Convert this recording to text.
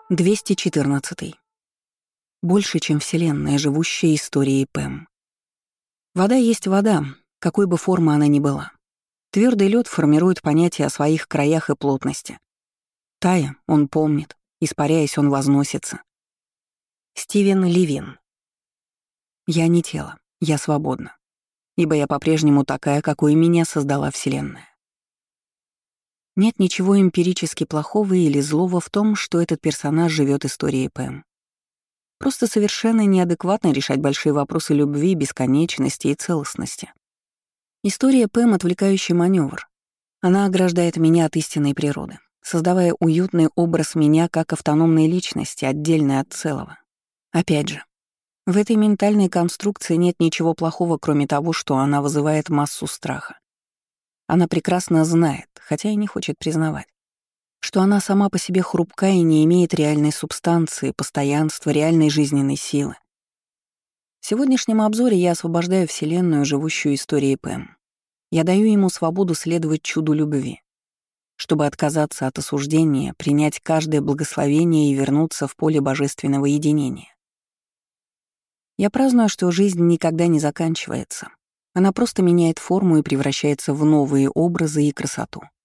214. Больше, чем Вселенная, живущая историей Пэм. Вода есть вода, какой бы формы она ни была. Твердый лед формирует понятие о своих краях и плотности. Тая, он помнит, испаряясь, он возносится. Стивен Левин. Я не тело, я свободна, ибо я по-прежнему такая, какой меня создала Вселенная. Нет ничего эмпирически плохого или злого в том, что этот персонаж живет историей Пэм. Просто совершенно неадекватно решать большие вопросы любви, бесконечности и целостности. История Пэм — отвлекающий маневр. Она ограждает меня от истинной природы, создавая уютный образ меня как автономной личности, отдельной от целого. Опять же, в этой ментальной конструкции нет ничего плохого, кроме того, что она вызывает массу страха. Она прекрасно знает, хотя и не хочет признавать, что она сама по себе хрупка и не имеет реальной субстанции, постоянства, реальной жизненной силы. В сегодняшнем обзоре я освобождаю Вселенную, живущую историей Пэм. Я даю ему свободу следовать чуду любви, чтобы отказаться от осуждения, принять каждое благословение и вернуться в поле божественного единения. Я праздную, что жизнь никогда не заканчивается. Она просто меняет форму и превращается в новые образы и красоту.